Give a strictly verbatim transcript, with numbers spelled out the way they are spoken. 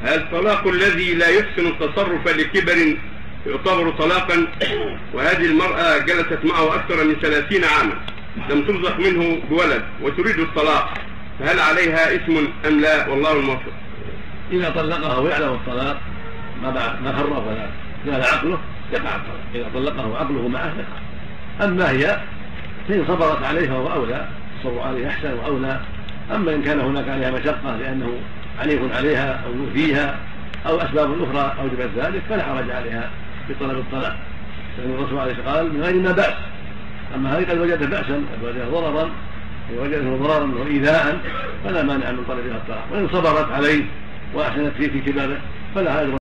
الطلاق الذي لا يحسن التصرف لكبر يعتبر طلاقا، وهذه المرأة جلست معه أكثر من ثلاثين عاما لم ترزق منه بولد وتريد الطلاق، فهل عليها اسم أم لا؟ والله الموفق. إذا طلقها ويعلم الطلاق ما خرف ولا زال عقله يقع الطلاق، إذا طلقه عقله معه يقع. أما هي فإن صبرت عليه فهو أولى، الصبر عليه أحسن وأولى. أما إن كان هناك عليها مشقة لأنه عنيف عليها أو يؤذيها أو أسباب أخرى أوجبت ذلك فلا حرج عليها بطلب الطلاق، لأن الرسول عليه الصلاة والسلام قال من غير ما بأس. أما هذه قد وجدت بأسا، قد وجدت ضررا، وجدته ضررا وإيذاء، فلا مانع من طلبها الطلاق. وإن صبرت عليه وأحسنت فيه في كباره فلا هذا